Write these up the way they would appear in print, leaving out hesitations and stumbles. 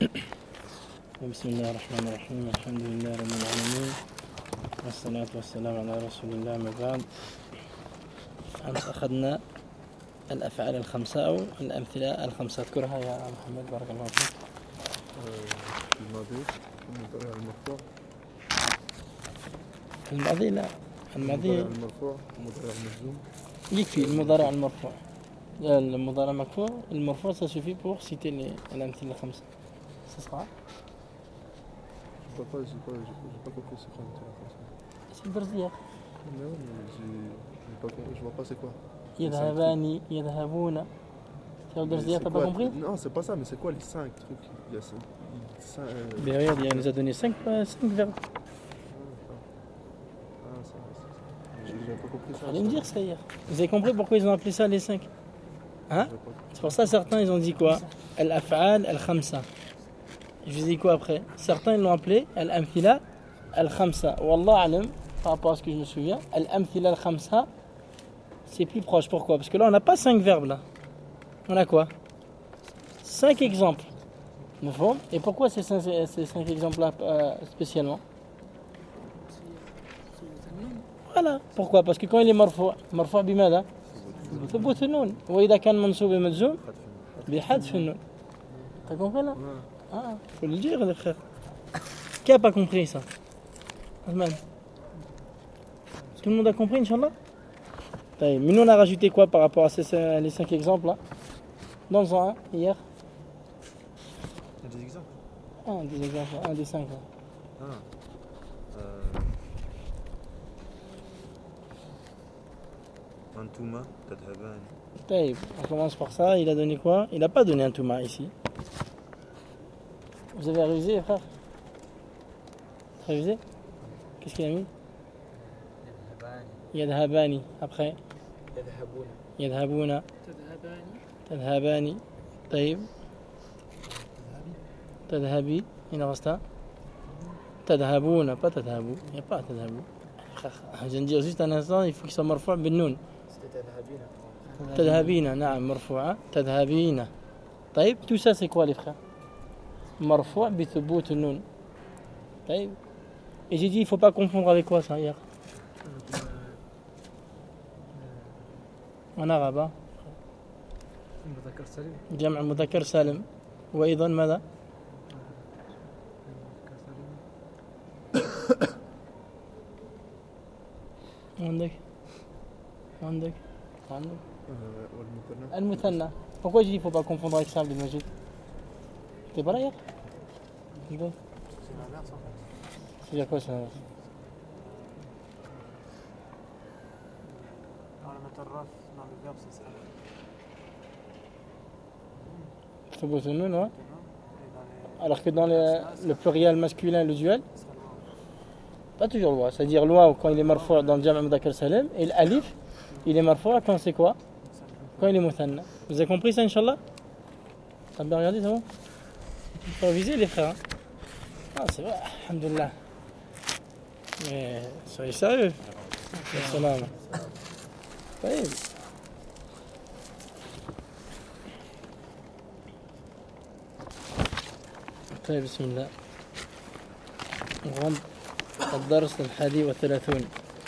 بسم الله الرحمن الرحيم الحمد لله رب العالمين والصلاة والسلام على رسول الله ما بعد. أمس أخذنا الأفعال الخمسة أو الأمثلة الخمسة، اذكرها يا محمد بارك الله فيك. الماضي المضارع المرفوع. الماضي لا، الماضي المرفوع المضارع المجزوم يكفي. المضارع المرفوع المضارع المرفوع المرفوع ça suffit pour citer الأمثلة الخمسة. Ça sera j'ai pas compris c'est quoi c'est le درس ديالك. Non, j'ai pas compris, je vois pas c'est quoi. يذهبان يذهبون. C'est le درس ديالك, t'as pas compris? Non, c'est pas ça, mais c'est quoi les 5 trucs? Il y a 5 Mais regarde, il nous a donné 5 verbes. J'ai pas compris ça. Allez me dire ça hier. Vous avez compris pourquoi ils ont appelé ça les 5? Hein? C'est pour ça certains ils ont dit quoi? Al-af'al al-khamsa. Je vous dis quoi après? Certains ils l'ont appelé al-amthila al-khamsa. Wallah alam, par rapport à ce que je me souviens, al-amthila al-khamsa c'est plus proche. Pourquoi? Parce que là on n'a pas 5 verbes là. On a quoi? 5 exemples. Et pourquoi ces 5 exemples là spécialement? Voilà. Pourquoi? Parce que quand il est marfou' بماذا؟ ثبوت النون. وإذا كان منصوب مجزوم بحذف النون. T'as compris là? Ah, faut le dire les frères. Qui a pas compris ça? Asman. Tout le monde a compris, Inch'Allah? Mais nous on a rajouté quoi par rapport à les 5 exemples là? Dans un hier. Il y a des exemples. Des exemples, un des 5 là. Antouma, Tadhaban. On commence par ça. Il a donné quoi? Il n'a pas donné un touma ici. Vous avez révisé, frère? Révisé? Qu'est-ce qu'il a mis? Yadhabani. Après? Yadhabuna. Tadhabani. Taïb. Tadhabi. Il en reste un. Tadhabuna, pas tadhabou. Il n'y a pas tadhabou. Je viens de dire juste un instant, il faut qu'il soit marfou' bin noun. تذهبين نعم مرفوعة تذهبين. طيب tout ça c'est quoi les frères? مرفوع بثبوت النون. طيب et j'ai dit il faut pas confondre avec quoi ça hier en arabe. جمع مذكر سالم وأيضا ماذا؟ عندك المثنى. Pourquoi je dis il ne faut pas confondre avec ça, Abdel Majid? T'es pas là hier? C'est l'inverse en fait. C'est-à-dire quoi c'est l'inverse? Dans le matarraf, dans le verbe c'est ça. Thubut al-nun, ouais. Alors que dans le pluriel masculin, le duel, pas toujours loi. C'est-à-dire loi quand il est marfou' dans le jam' mudhakkar salim, et l'alif il est marfou' quand c'est quoi? Quand il est muthanna. Vous avez compris ça, Inch'Allah? T'as bien regardé, c'est bon? Il faut réviser les frères. Ah, c'est vrai, alhamdoulilah. Mais soyez sérieux. Salam. Oui. طيب بسم الله. نغمض الدرس 31.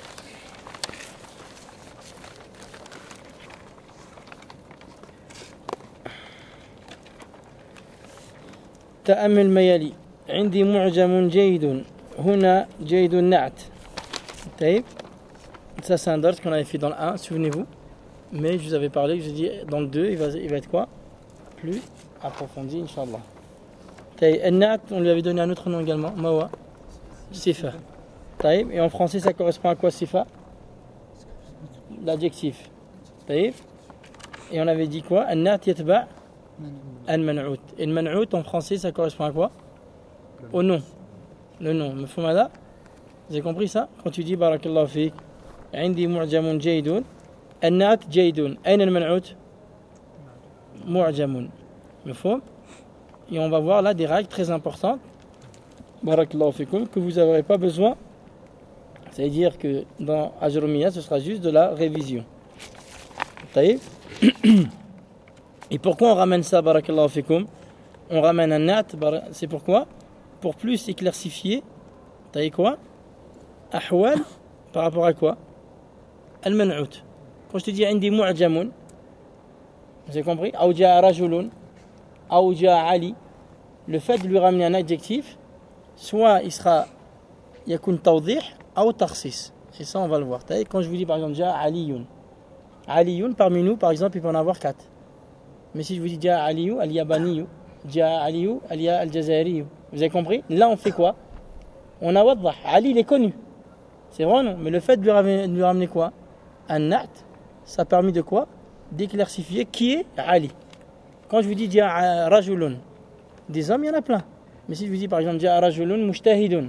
تأمل ما يلي. عندي معجم جيد. هنا جيد النعت. طيب. Ça c'est un dars qu'on avait fait dans le 1, souvenez-vous. Mais je vous avais parlé, je vous ai dit dans le 2, il va être quoi? Plus approfondi, Inch'Allah. طيب. النعت, on lui avait donné un autre nom également. Mawa. Sifa. طيب. Et en français, ça correspond à quoi Sifa? L'adjectif. طيب. Et on avait dit quoi? النعت يتبع المنعوت. Et le man'out en français ça correspond à quoi? Au nom. Le nom. Mefhoum. Vous avez compris ça? Quand tu dis barakallahu fik, عندي معجم جيد. النعت جيد. أين المنعوت? معجم. Mefhoum. Et on va voir là des règles très importantes. Barakallahu fikum, que vous n'aurez pas besoin. C'est-à-dire que dans Ajrumiyya, ce sera juste de la révision. طيب. Et pourquoi on ramène ça, barakallahu fikum? on ramène un na'at, c'est pourquoi? Pour plus éclaircifier, t'as dit quoi? Ahwal, par rapport à quoi? Al-man'out. Quand je te dis indi mu'jamun, vous avez compris? Ou ja'a rajulun, ou ja'a Ali. Le fait de lui ramener un adjectif, soit il sera yakun tawdih ou takhsis. C'est ça, on va le voir. Quand je vous dis par exemple ja'a aliyun, aliyun parmi nous, par exemple, il peut en avoir 4. Mais si je vous dis ja'a aliyu al-yabaniyu, ja'a aliyu al-jazairiyu, vous avez compris? Là, on fait quoi? On a waddah. Ali, il est connu. C'est vrai, non? Mais le fait de lui ramener quoi? Un na'at, ça a permis de quoi? D'éclaircifier qui est Ali. Quand je vous dis ja'a rajulun, des hommes, il y en a plein. Mais si je vous dis par exemple ja'a rajulun mujtahidun,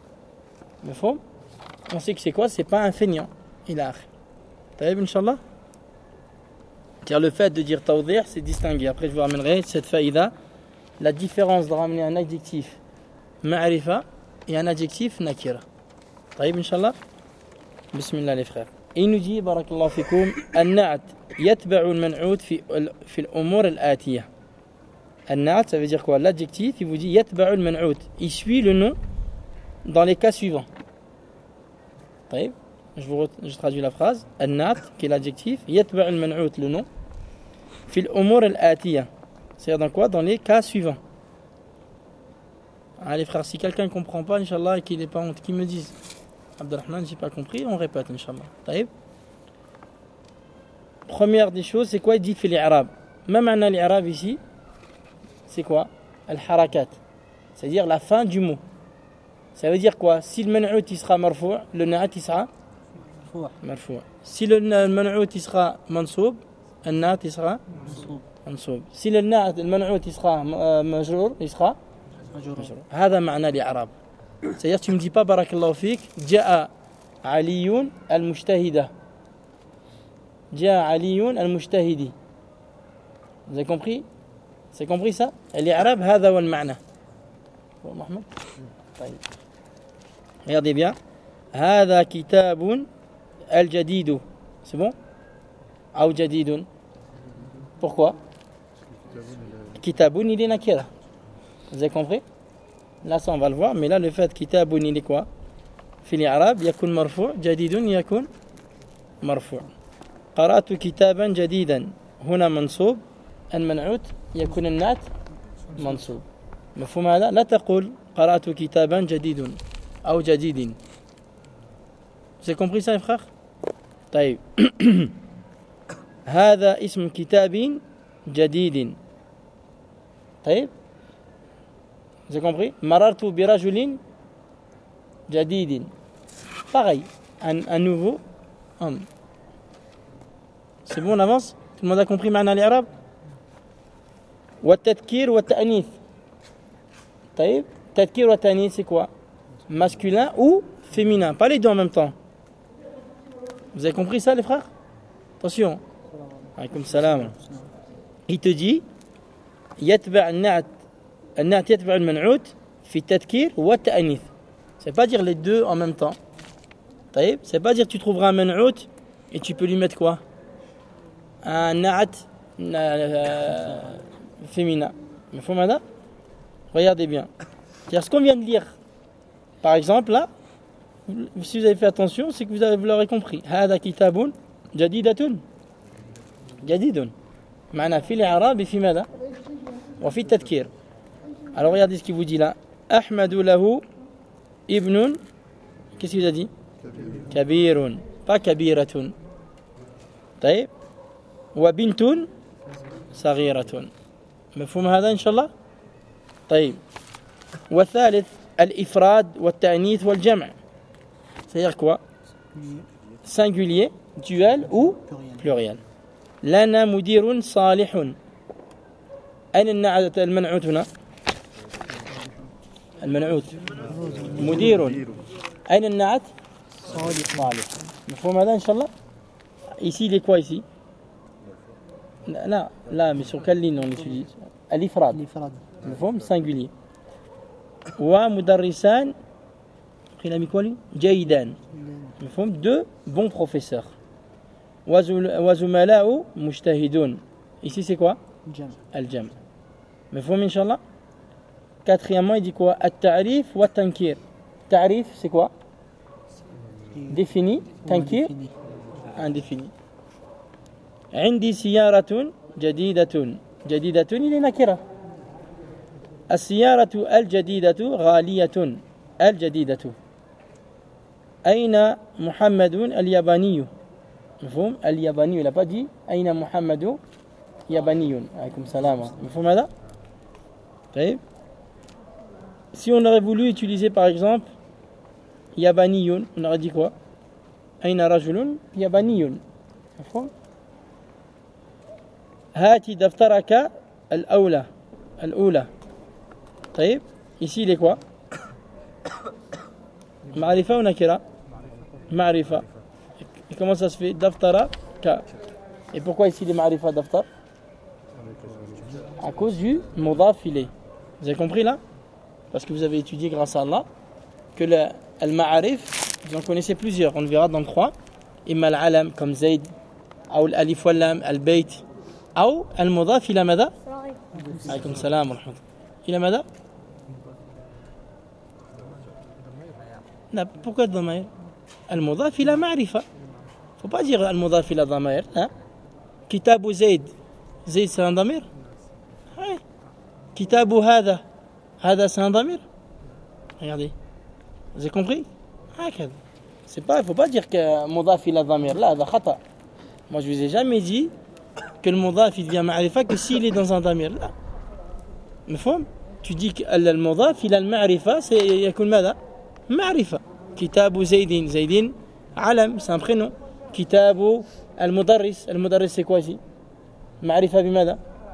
on sait que c'est quoi? C'est pas un feignant. Il a. Taïb, Inch'Allah. Car le fait de dire tawdih, c'est distingué. Après, je vous ramènerai cette faïda, la différence de ramener un adjectif ma'rifa et un adjectif nakira. Taïb, Inch'Allah. Bismillah, les frères. Et il nous dit, barakallahu fikoum, an-na'at yatba'u al-man'out fi al-umur al-atiyah. An-na'at, ça veut dire quoi? L'adjectif, il vous dit yatba'u al-man'out. Il suit le nom dans les cas suivants. Taïb. Je traduis la phrase. An-na'at, qui est l'adjectif, yatba'u al-man'out, le nom. Fi al-umur al-atiyah. C'est-à-dire dans quoi? Dans les cas suivants. Allez frères, si quelqu'un ne comprend pas, Inch'Allah, et qu'il n'est pas honte, qu'il me dise. Abdelrahman, j'ai pas compris, on répète, Inch'Allah. Taïb. Première des choses, c'est quoi? Il dit fil i'rab. Même un l'i'rab ici, c'est quoi? Al-harakat. C'est-à-dire la fin du mot. Ça veut dire quoi? Si le man'out il sera marfou', le na'at il sera marfou'. Si le man'out il sera mansoub, le na'at il sera mansoub. Si le na'at le man'out il sera majrour, il sera majrour. هذا معنى الإعراب. C'est-à-dire tu me dis pas barakallahu fik, ja'a aliyun al-mujtahida. Ja'a aliyun al-mujtahidi. Vous avez compris? C'est compris ça? L'Arab, هذا هو المعنى. Bon, Mohamed. Regardez bien. هذا كتاب الجديد. C'est bon? أو جديد. Pourquoi? كتاب il est nakira. Vous avez compris? Là, ça, on va le voir. Mais là, le fait كتاب il est quoi? في الإعراب يكون مرفوع. جديد يكون مرفوع. قرأت كتابا جديدا. هنا منصوب. المنعوت يكون النعت منصوب. مفهوم هذا؟ لا تقول قرأت كتابا جديد أو جديد. Vous avez compris ça, les frères? طيب. هذا اسم كتاب جديد. طيب. Vous avez compris? مررت برجل جديد. Pareil. Un nouveau homme. C'est bon, on avance? Tout le monde a compris معنى الإعراب? والتذكير والتأنيث. طيب. تذكير والتأنيث c'est quoi? Masculin ou féminin, pas les deux en même temps. Vous avez compris ça, les frères? Attention. Alaykoum salam. Il te dit يتبع النعت يتبع المنعوت في التذكير والتأنيث. C'est pas dire les deux en même temps. طيب. C'est pas dire tu trouveras un man'out et tu peux lui mettre quoi? Un na'at féminin. Mais faut maintenant. Regardez bien. C'est-à-dire ce qu'on vient de lire. Par exemple, là, si vous avez fait attention, c'est que vous l'aurez compris. هذا كتاب جديدة جديد. معنى في الإعراب في ماذا؟ وفي التذكير. Alors regardez ce qu'il vous dit là. أحمد له ابن. Qu'est-ce qu'il vous a dit? كبير. Pas كبيرة. طيب. وبنت صغيرة. مفهوم هذا إن شاء الله؟ طيب. والثالث الإفراد والتأنيث والجمع. C'est-à-dire quoi? Singulier, duel ou pluriel. لنا مدير صالح. أين النعت المنعوت هنا؟ المنعوت مدير. أين النعت؟ صالح. مفهوم هذا إن شاء الله؟ Ici il est quoi ici? Là, mais sur quelle ligne on étudie? الإفراد. مفهوم singulier. ومدرسان il a mis quoi lui? جيدان. مفهوم deux bons professeurs. وزملاء مجتهدون. Ici c'est quoi? الجمع. مفهوم إن شاء الله. Quatrièmement, il dit quoi? At-ta'rif wa tankir. Ta'rif, c'est quoi? Défini. Tankir, indéfini. عندي سيارة جديدة. جديدة إلى نكرة. السيارة الجديدة غالية. الجديدة. أين محمد الياباني؟ مفهوم؟ الياباني. Il n'a pas dit أين محمد ياباني. عليكم السلام. مفهوم هذا؟ طيب. Si on aurait voulu utiliser par exemple Yabaniyun, on aurait dit quoi? Aina rajulun Yabaniyun. Hati daftaraka al-awla. Al-oula. طيب. Ici il est quoi? Ma'rifa ou nakira? Ma'rifa. Et comment ça se fait? Daftaraka. Et pourquoi ici il est ma'rifa daftar? À cause du mudaf ilay. Vous avez compris là? Parce que vous avez étudié grâce à Allah que le al-ma'arif, vous en connaissez plusieurs, on le verra dans le 3. Imma al-alam comme Zayd, ou al-alif wal-lam, al-bayt, ou al-mudaf ila mada? Alaykoum salam wa rahmatullah. Ila mada? Non, pourquoi dhamair? Al-mudaf ila ma'rifa. Faut pas dire al-mudaf ila dhamair. Kitabu Zayd. Zayd c'est un dhamir? Oui. Kitabu hada. هذا c'est un damir. Regardez. Vous avez compris? C'est pas, il faut pas dire que mudaf ila damir. Là, c'est khata. Moi, je vous ai jamais dit que le mudaf il devient ma'rifa que s'il est dans un damir. Là. مفهوم? Tu dis que le mudaf il a le ma'rifa, c'est يكون ماذا? معرفة. كتاب زيد. زيد علم, c'est un prénom. كتاب المدرس. المدرس c'est quoi ici? معرفة بماذا؟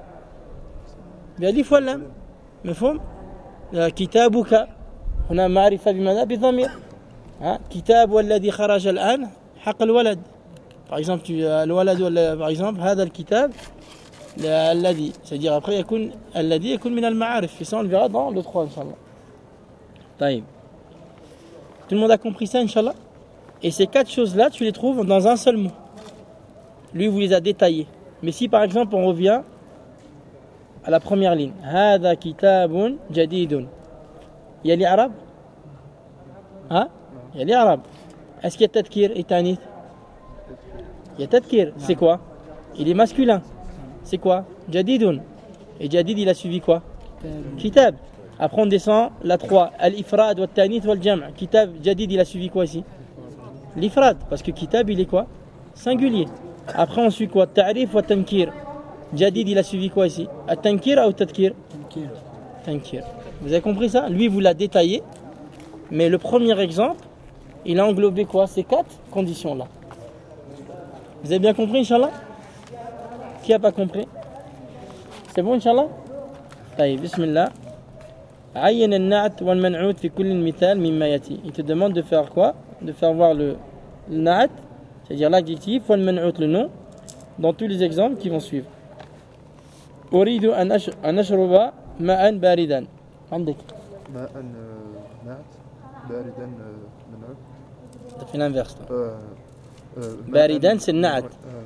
بألف ولا؟ مفهوم؟ كتابك هنا معرفة بماذا؟ بضمير. كتاب الذي خرج الآن حق الولد. Par exemple, الولد ولا par exemple هذا الكتاب الذي, c'est-à-dire après يكون الذي يكون من المعارف. Et ça on le verra dans le 3 Inch'Allah. طيب. Tout le monde a compris ça Inch'Allah? Et ces 4 choses-là, tu les trouves dans un seul mot. Lui vous les a détaillés. Mais si par exemple on revient à la première ligne. هذا كتاب جديد. Il y a l'Arab? Hein? Il y a l'Arab. Est-ce qu'il y a tadkir et tanith? Il y a tadkir. C'est quoi? Il est masculin. C'est quoi? Jadidun. Et jadid il a suivi quoi? Kitab. Après on descend la 3. Al-ifrad wa tanith wa al-jam'. Kitab, jadid il a suivi quoi ici? L'ifrad. Parce que kitab il est quoi? Singulier. Après on suit quoi? Ta'rif wa tankir. Jadid, il a suivi quoi ici? At-tankir ou tadkir? Tankir. Vous avez compris ça? Lui, vous l'a détaillé. Mais le premier exemple, il a englobé quoi? Ces 4 conditions-là. Vous avez bien compris, Inch'Allah? Qui n'a pas compris? C'est bon, Inch'Allah? Taïb, bismillah. Ayyan al-na'at wal-man'out fi kulli al-mithal mimma yati. Il te demande de faire quoi? De faire voir le na'at, c'est-à-dire l'adjectif, wal-man'out, le nom, dans tous les exemples qui vont suivre. أريد أن أشرب ماء باردا. عندك ماء نعت باردا منعوت. في l'inverse. باردا c'est le na'at.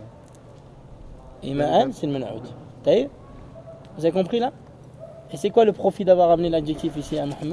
Et ma'an c'est le man'out. Vous avez compris là? Et c'est quoi le profit d'avoir amené l'adjectif ici à Mohamed?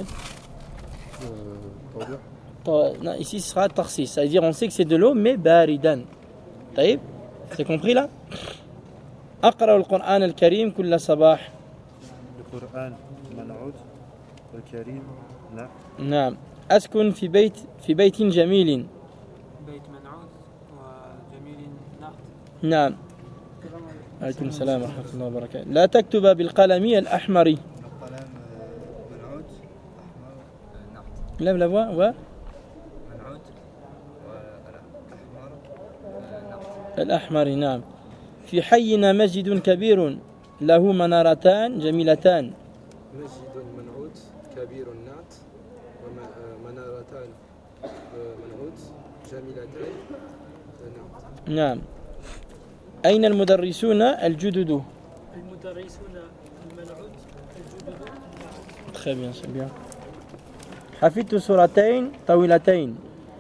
Non, ici ce sera tarsis. Ça veut dire on sait que c'est de l'eau mais baridan. Vous avez compris là? أقرأ القرآن الكريم كل صباح. القرآن منعوت والكريم نعت. نعم. أسكن في بيت جميل. بيت منعوت وجميل نعت. نعم. عليكم السلام ورحمة الله وبركاته. لا تكتب بالقلم الأحمر. القلم منعوت أحمر نعت. لم la voix و منعوت والأحمر نعت. الأحمر. نعم. في حينا مسجد كبير له منارتان جميلتان. مسجد منعوت كبير نعت ومنارتان منعوت جميلتان نعت. نعم. أين المدرسون الجدد؟ المدرسون المنعوت الجدد. Très bien, c'est bien. حفظت سورتين طويلتين.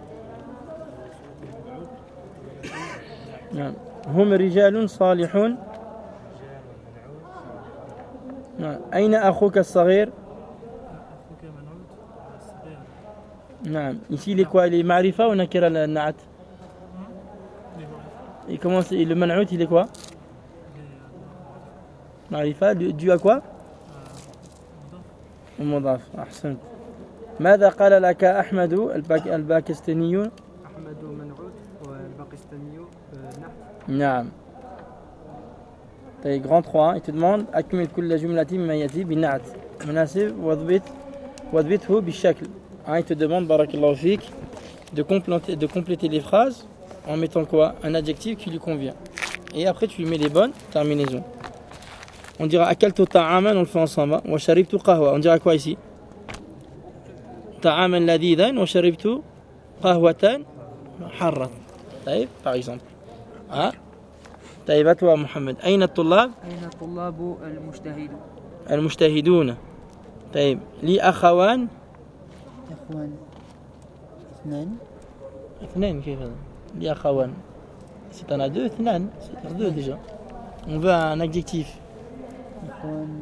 نعم. هم رجال صالحون. نعم. أين أخوك الصغير؟ أخوك منعوت الصغير. نعم. Ici il est quoi? Il est معرفة ou nakira النعت? Il commence, le man'out il est quoi? معرفة dû à quoi? مضاف. أحسنت. ماذا قال لك أحمد الباكستاني؟ أحمد منعوت والباكستاني نحت. نعم. طيب grand 3 il te demande أكمل كل جملة مما يأتي بالنعت مناسب واضبطه بالشكل. Il te demande بارك الله فيك de compléter les phrases en mettant quoi? Un adjectif qui lui convient. Et après tu lui mets les bonnes terminaisons. On dira akaltu ta'aman, on le fait ensemble. Hein? Wa sharibtu qahwa. On dira quoi ici? Ta'aman ladidan wa sharibtu qahwatan harrat. طيب par exemple. Hein? طيب à toi Mohamed. أين الطلاب؟ أين الطلاب المجتهدون؟ المجتهدون. طيب لي أخوان؟ إخوان اثنين كيف هذا؟ لي أخوان. Si t'en as deux, اثنان. C'est deux déjà. On veut un adjectif. إخوان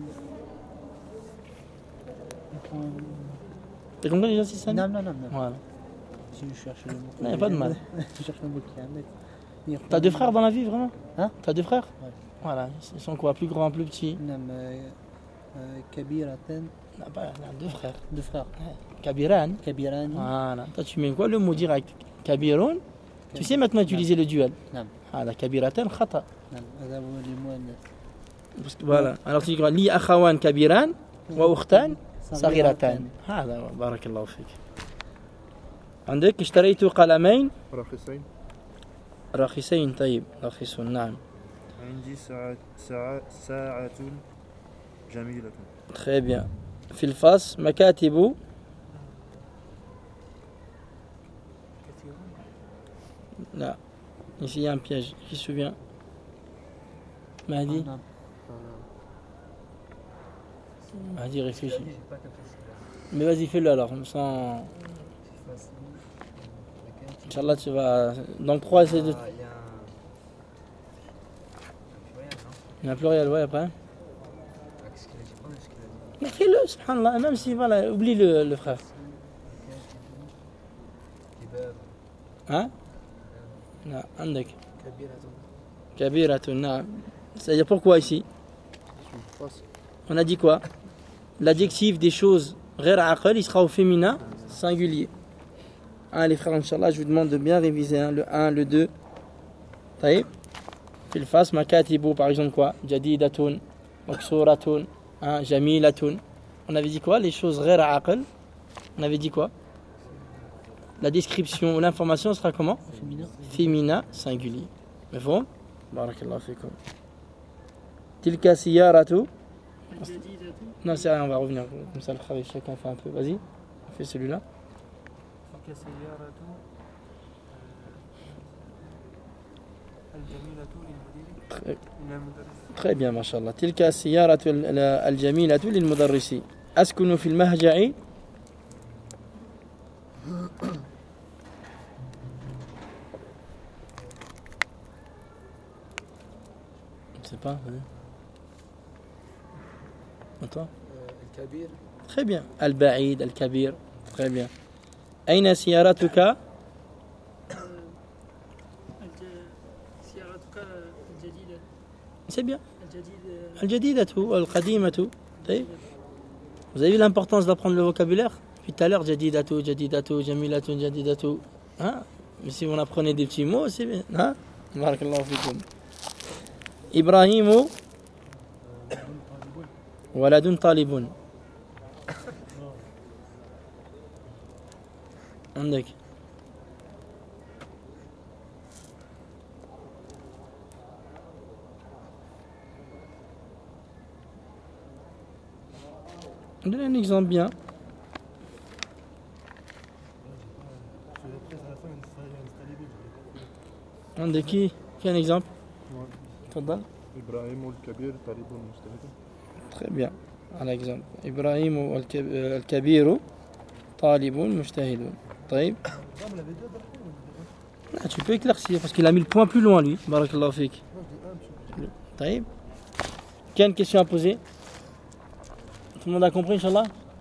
T'as compris déjà si ça? Non. Voilà. Si je cherche le mot. Non, y a pas de mal. Je cherche le mot qui est T'as deux frères dans la vie vraiment? Hein? T'as deux frères? Ouais. Voilà. Ils sont quoi? Plus grands, plus petits? نعم كبيرة Non, pas, non, deux frères. deux frères Kabiran. كبيران Voilà. Toi, tu mets quoi le mot direct? Kabirun. Tu sais maintenant utiliser le duel. نعم Voilà. Kabiratan khata. نعم هذا هو المؤنث Parce que, voilà. Alors tu dis quoi? Li akhawan kabiran wa ukhtan صغيرتان. هذا هو. بارك الله فيك. عندك اشتريت قلمين رخيصين. رخيصين. طيب رخيصون. نعم. عندي ساعة جميلة. Très bien. في الفصل مكاتب لا. Ici il y a un piège. Qui se souvient? Mahdi? نعم Mahdi réfléchis. Mais vas-y fais-le alors. Sans... Inch'Allah tu vas... Donc 3 essaie de... Il y a un pluriel, ouais après. Mais fais-le, subhanallah. Même si voilà, oublie le frère. Hein? Non, عندك. كبيرة. نعم. C'est-à-dire pourquoi ici? On a dit quoi? L'adjectif des choses غير عقل, il sera au féminin singulier. Hein, les frères, Inch'Allah, je vous demande de bien réviser hein, le 1, le 2. طيب. في الفاس مكاتب par exemple quoi? جديدة مكسورة hein, جميلة. On avait dit quoi? Les choses غير عقل. On avait dit quoi? La description ou l'information sera comment? Féminin singulier. مفهوم؟ بارك الله فيكم. تلك سيارة. Non, c'est rien, on va revenir. Comme ça, le travail, chacun fait un peu. Vas-y, on fait celui-là. تلك سيارة الجميلة للمدرس. Très bien, mashallah. تلك السيارة الجميلة للمدرس. أسكن في المهجع. Je sais pas. Et toi? الكبير. Très bien. البعيد الكبير. Très bien. أين سيارتك؟ سيارتك الجديدة. C'est bien. الجديدة. الجديدة والقديمة. طيب. Vous avez vu l'importance d'apprendre le vocabulaire? Puis tout à l'heure, jadidatu, jadidatu, jamilatu, jadidatu. Hein? Mais si vous apprenez des petits mots, c'est bien. Hein? Barakallahu fikoum. Ibrahimu waladun talibun. عندك. Donne un exemple bien. عندك qui un exemple? تفضل. إبراهيم الكبير طالب مجتهد. Très bien. Un exemple. إبراهيم الكبير طالب مجتهد. طيب. Ah, tu peux éclaircir parce qu'il a mis le point plus loin lui. Barakallahu fik. طيب. Quelle question à poser? Tout le monde a compris, Inch'Allah?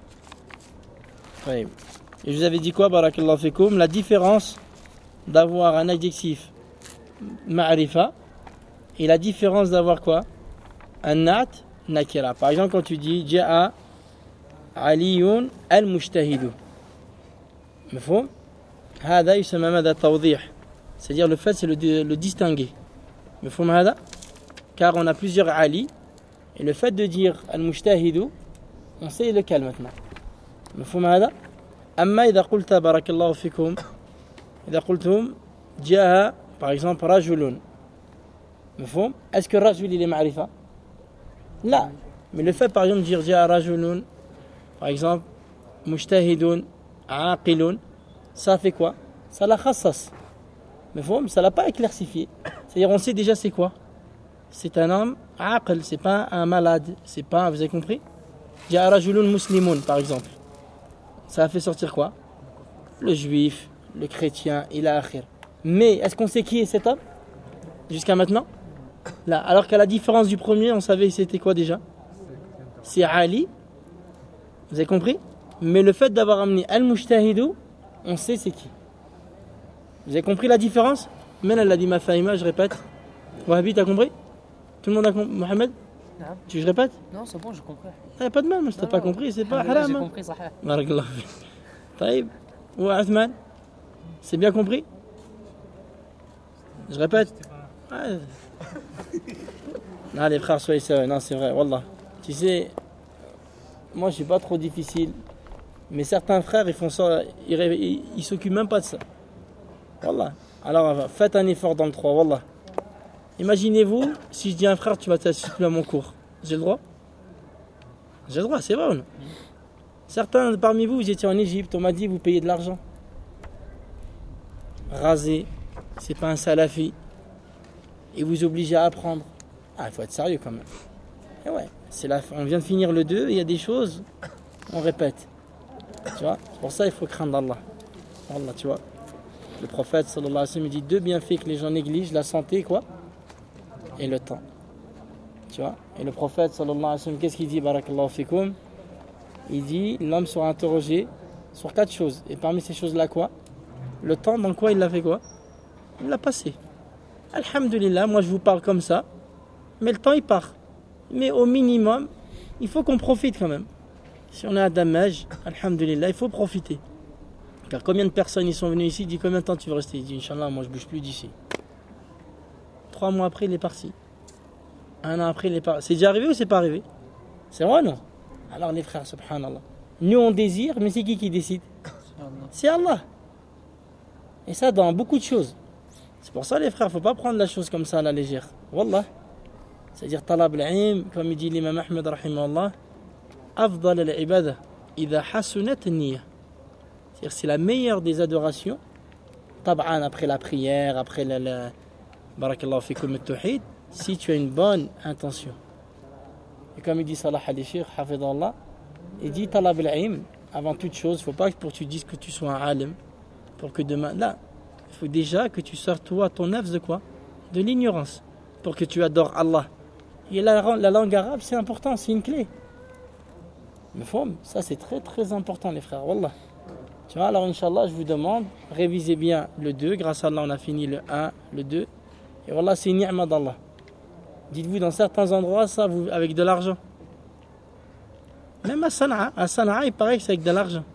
Oui. Et je vous avais dit quoi, barakallahu fikoum? La différence d'avoir un adjectif ma'rifa et la différence d'avoir quoi? Un nat nakira. Par exemple, quand tu dis Ja'a Aliyun al-Mujtahidu. مفهوم؟ هذا يسمى ماذا؟ توضيح. C'est-à-dire le fait c'est le distinguer. مفهوم هذا؟ Car on a plusieurs Ali et le fait de dire al-Mujtahidu, on sait lequel maintenant. مفهوم هذا؟ أما إذا قلت بارك الله فيكم إذا قلتم جاء par exemple رجل مفهوم؟ Est-ce que رجل il est معرفة؟ لا. Mais le fait par exemple de dire جاء رجل par exemple مجتهد عاقل, ça fait quoi? Ça l'a khassas. مفهوم? Ça l'a pas éclaircifié. C'est-à-dire on sait déjà c'est quoi? C'est un homme aql, c'est pas un malade, c'est pas, vous avez compris? جاء رجل مسلم par exemple. Ça a fait sortir quoi? Le juif, le chrétien, ila akhir. Mais est-ce qu'on sait qui est cet homme? Jusqu'à maintenant? Là, alors qu'à la différence du premier, on savait c'était quoi déjà? C'est Ali. Vous avez compris? Mais le fait d'avoir amené al-Mujtahidu, on sait c'est qui. Vous avez compris la différence? Mais elle a dit ma faïma, je répète. Wahabi, t'as compris? Tout le monde a compris? Mohamed? Non. Tu veux que je répète? Non, c'est bon, j'ai compris. T'as pas de mal, moi je t'ai pas compris, c'est pas Alhamdulillah, haram. j'ai hein. compris, صحيح. Barakallah fik. Taïb. Ou Athman? C'est bien compris? Je répète? Ouais. Non, les frères, soyez sérieux. Non, c'est vrai, wallah. Tu sais, moi je suis pas trop difficile. Mais certains frères, ils font ça, ils s'occupent même pas de ça. Wallah. Alors, faites un effort dans le 3, wallah. Imaginez-vous, si je dis à un frère, tu vas t'assister à mon cours. J'ai le droit? J'ai le droit, c'est vrai ou non? Certains parmi vous, vous étiez en Égypte, on m'a dit, vous payez de l'argent. Rasé, c'est pas un salafi. Et vous obligez à apprendre. Ah, il faut être sérieux quand même. Et ouais, on vient de finir le 2, il y a des choses, on répète. Tu vois, pour ça il faut craindre Allah. Allah, tu vois. Le prophète sallallahu alayhi wa sallam dit deux bienfaits que les gens négligent, la santé quoi et le temps. Tu vois. Et le prophète sallallahu alayhi wa sallam, qu'est-ce qu'il dit? Barakallahu fikoum. Il dit l'homme sera interrogé sur 4 choses. Et parmi ces choses-là quoi? Le temps dans quoi il l'a fait quoi? Il l'a passé. Alhamdulillah, moi je vous parle comme ça, mais le temps il part. Mais au minimum, il faut qu'on profite quand même. Si on est à Damaj, alhamdulillah, il faut profiter. Car combien de personnes ils sont venus ici, il dit combien de temps tu veux rester? Il dit Inch'Allah, moi je bouge plus d'ici. 3 mois après, il est parti. 1 an après, il est parti. C'est déjà arrivé ou c'est pas arrivé? C'est vrai ou non? Alors les frères, subhanallah. Nous on désire, mais c'est qui décide? C'est Allah. Et ça dans beaucoup de choses. C'est pour ça les frères, faut pas prendre la chose comme ça à la légère. Wallah. C'est-à-dire talab al-ilm, comme il dit l'imam Ahmed rahimahullah, afdal al-ibada idha hasunat an-niyya. C'est-à-dire c'est la meilleure des adorations. Tab'an après la prière, après la barakallahu fikoum at-tauhid, si tu as une bonne intention. Et comme il dit Salah al-Sheikh hafidallah, il dit talab al-ilm avant toute chose, faut pas que pour que tu dises que tu sois un alim pour que demain là, il faut déjà que tu sortes toi ton nafs de quoi? De l'ignorance pour que tu adores Allah. Et la langue arabe, c'est important, c'est une clé. Mais ça c'est très très important les frères, wallah. Tu vois, alors Inch'Allah, je vous demande, révisez bien le 2, grâce à Allah on a fini le 1, le 2. Et wallah, c'est une ni'ma d'Allah. Dites-vous, dans certains endroits, ça, vous, avec de l'argent. Même à Sana'a, il paraît que c'est avec de l'argent.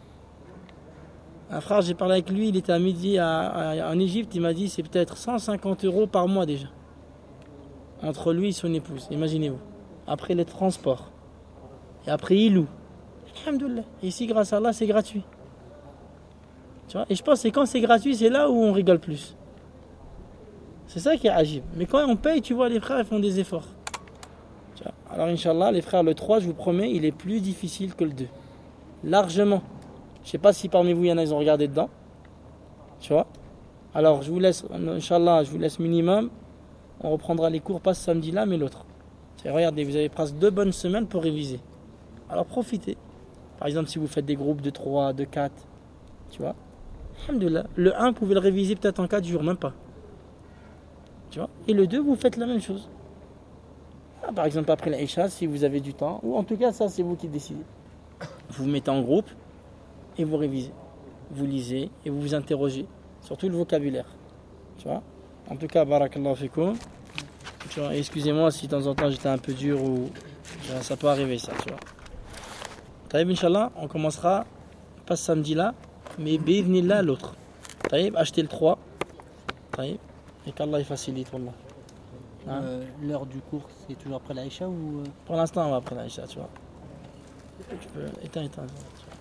Un frère, j'ai parlé avec lui, il était à midi en Égypte, il m'a dit c'est peut-être 150 € par mois déjà. Entre lui et son épouse, imaginez-vous. Après les transports. Et après il loue. Alhamdoulilah. Et ici, grâce à Allah, c'est gratuit. Tu vois? Et je pense que quand c'est gratuit, c'est là où on rigole plus. C'est ça qui est agib. Mais quand on paye, tu vois, les frères, ils font des efforts. Tu vois? Alors, Inch'Allah, les frères, le 3, je vous promets, il est plus difficile que le 2. Largement. Je ne sais pas si parmi vous, il y en a, ils ont regardé dedans. Tu vois? Alors, je vous laisse, Inch'Allah, je vous laisse minimum. On reprendra les cours, pas ce samedi-là, mais l'autre. Regardez, vous avez presque 2 bonnes semaines pour réviser. Alors, profitez. Par exemple, si vous faites des groupes de 3, de 4, tu vois? Alhamdulillah. Le 1, vous pouvez le réviser peut-être en 4 jours, même pas. Tu vois? Et le 2, vous faites la même chose. Par exemple, après l'Aïcha, si vous avez du temps, ou en tout cas, ça, c'est vous qui décidez. Vous vous mettez en groupe et vous révisez. Vous lisez et vous vous interrogez, surtout le vocabulaire. Tu vois? En tout cas, barakallahu fikoum. Tu vois, excusez-moi si de temps en temps j'étais un peu dur ou ça peut arriver ça, tu vois. Taïb, Inch'Allah, on commencera pas ce samedi-là, mais bi'idhnillah l'autre. Taïb, achetez le 3. Taïb, et qu'Allah il facilite, wallah. Hein? L'heure du cours, c'est toujours après l'Aïcha ou Pour l'instant, on va après l'Aïcha, tu vois. Tu peux éteindre. Tu vois.